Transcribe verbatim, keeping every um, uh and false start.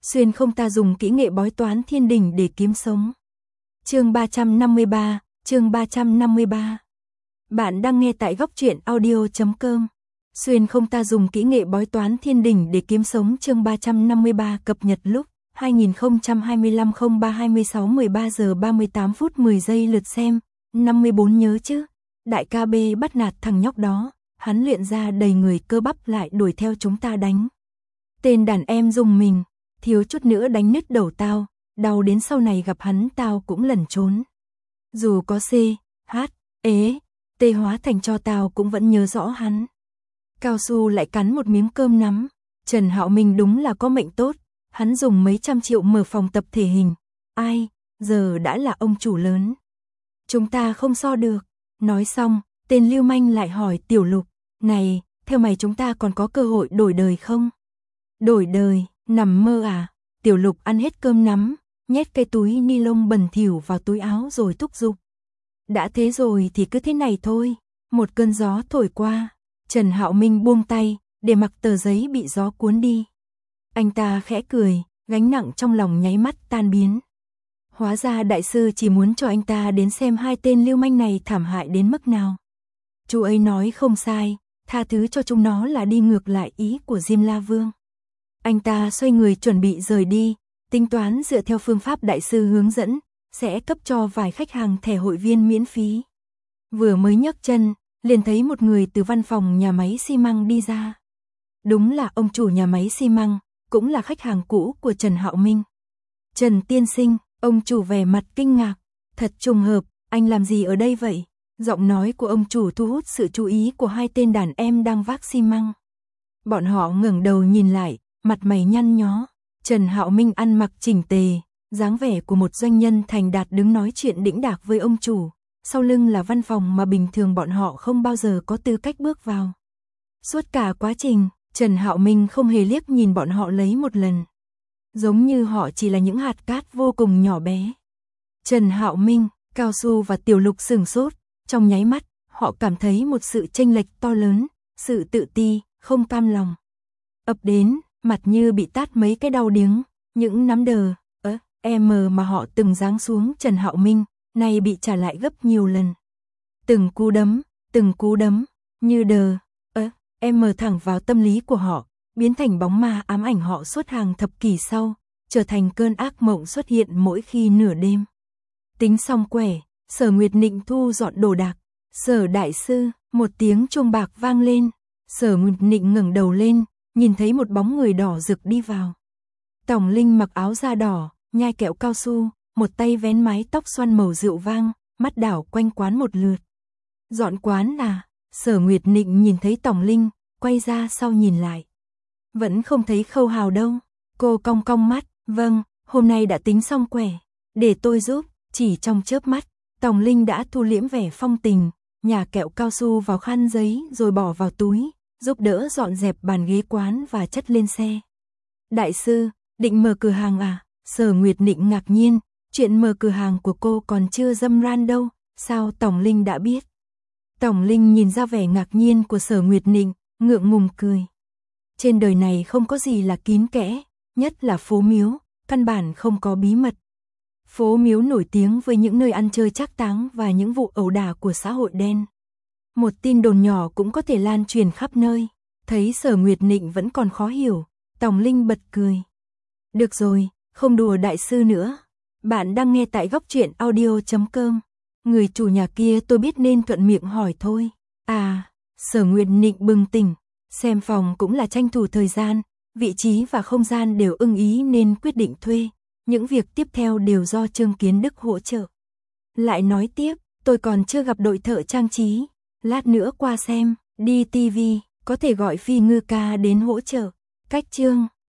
Xuyên không ta dùng kỹ nghệ bói toán thiên đình để kiếm sống. Chương ba trăm năm mươi ba, chương ba trăm năm mươi ba. Bạn đang nghe tại góc truyện audio chấm com. Xuyên không ta dùng kỹ nghệ bói toán thiên đình để kiếm sống chương ba trăm năm mươi ba cập nhật lúc hai nghìn không trăm hai mươi lăm không ba hai mươi sáu mười ba giờ ba mươi tám phút mười giây lượt xem, năm mươi bốn nhớ chứ. Đại ca B bắt nạt thằng nhóc đó, hắn luyện ra đầy người cơ bắp lại đuổi theo chúng ta đánh. Tên đàn em dùng mình, thiếu chút nữa đánh nứt đầu tao, đau đến sau này gặp hắn tao cũng lẩn trốn. Dù có C, H, ế, T hóa thành cho tao cũng vẫn nhớ rõ hắn. Cao Su lại cắn một miếng cơm nắm, Trần Hạo Minh đúng là có mệnh tốt, hắn dùng mấy trăm triệu mở phòng tập thể hình. Ai, giờ đã là ông chủ lớn. Chúng ta không so được. Nói xong, tên lưu manh lại hỏi Tiểu Lục, này, theo mày chúng ta còn có cơ hội đổi đời không? Đổi đời, nằm mơ à? Tiểu Lục ăn hết cơm nắm, nhét cây túi ni lông bẩn thỉu vào túi áo rồi thúc giục. Đã thế rồi thì cứ thế này thôi. Một cơn gió thổi qua, Trần Hạo Minh buông tay, để mặc tờ giấy bị gió cuốn đi. Anh ta khẽ cười, gánh nặng trong lòng nháy mắt tan biến. Hóa ra đại sư chỉ muốn cho anh ta đến xem hai tên lưu manh này thảm hại đến mức nào. Chú ấy nói không sai, tha thứ cho chúng nó là đi ngược lại ý của Diêm La Vương. Anh ta xoay người chuẩn bị rời đi, tính toán dựa theo phương pháp đại sư hướng dẫn, sẽ cấp cho vài khách hàng thẻ hội viên miễn phí. Vừa mới nhấc chân, liền thấy một người từ văn phòng nhà máy xi măng đi ra. Đúng là ông chủ nhà máy xi măng, cũng là khách hàng cũ của Trần Hạo Minh. Trần tiên sinh, ông chủ vẻ mặt kinh ngạc, thật trùng hợp, anh làm gì ở đây vậy? Giọng nói của ông chủ thu hút sự chú ý của hai tên đàn em đang vác xi măng. Bọn họ ngẩng đầu nhìn lại, mặt mày nhăn nhó. Trần Hạo Minh ăn mặc chỉnh tề, dáng vẻ của một doanh nhân thành đạt đứng nói chuyện đĩnh đạc với ông chủ. Sau lưng là văn phòng mà bình thường bọn họ không bao giờ có tư cách bước vào. Suốt cả quá trình, Trần Hạo Minh không hề liếc nhìn bọn họ lấy một lần. Giống như họ chỉ là những hạt cát vô cùng nhỏ bé. Trần Hạo Minh, Cao Su và Tiểu Lục sửng sốt, trong nháy mắt, họ cảm thấy một sự chênh lệch to lớn, sự tự ti, không cam lòng. Ập đến, mặt như bị tát mấy cái đau điếng, những nắm đờ, ớ, em mà họ từng giáng xuống Trần Hạo Minh, nay bị trả lại gấp nhiều lần. Từng cú đấm, từng cú đấm, như đờ, ớ, em thẳng vào tâm lý của họ, biến thành bóng ma ám ảnh họ suốt hàng thập kỷ sau, trở thành cơn ác mộng xuất hiện mỗi khi nửa đêm. Tính xong quẻ, Sở Nguyệt Nịnh thu dọn đồ đạc. Sở đại sư, một tiếng chuông bạc vang lên. Sở Nguyệt Nịnh ngẩng đầu lên, nhìn thấy một bóng người đỏ rực đi vào. Tổng Linh mặc áo da đỏ, nhai kẹo cao su, một tay vén mái tóc xoăn màu rượu vang, mắt đảo quanh quán một lượt. Dọn quán à? Sở Nguyệt Nịnh nhìn thấy Tổng Linh, quay ra sau nhìn lại. Vẫn không thấy Khâu Hào đâu. Cô cong cong mắt, vâng, hôm nay đã tính xong quẻ. Để tôi giúp. Chỉ trong chớp mắt, Tổng Linh đã thu liễm vẻ phong tình, nhả kẹo cao su vào khăn giấy rồi bỏ vào túi, giúp đỡ dọn dẹp bàn ghế quán và chất lên xe. Đại sư, định mở cửa hàng à? Sở Nguyệt Nịnh ngạc nhiên, chuyện mở cửa hàng của cô còn chưa râm ran đâu, sao Tổng Linh đã biết? Tổng Linh nhìn ra vẻ ngạc nhiên của Sở Nguyệt Nịnh, ngượng ngùng cười. Trên đời này không có gì là kín kẽ, nhất là phố miếu, căn bản không có bí mật. Phố miếu nổi tiếng với những nơi ăn chơi trác táng và những vụ ẩu đả của xã hội đen. Một tin đồn nhỏ cũng có thể lan truyền khắp nơi. Thấy Sở Nguyệt Nịnh vẫn còn khó hiểu, Tổng Linh bật cười. Được rồi, không đùa đại sư nữa. Bạn đang nghe tại góc truyện audio chấm com. Người chủ nhà kia tôi biết nên thuận miệng hỏi thôi. À, Sở Nguyệt Nịnh bừng tỉnh. Xem phòng cũng là tranh thủ thời gian, vị trí và không gian đều ưng ý nên quyết định thuê. Những việc tiếp theo đều do Trương Kiến Đức hỗ trợ. Lại nói tiếp, tôi còn chưa gặp đội thợ trang trí. Lát nữa qua xem, đi ti vi, có thể gọi Phi Ngư ca đến hỗ trợ. Cách chương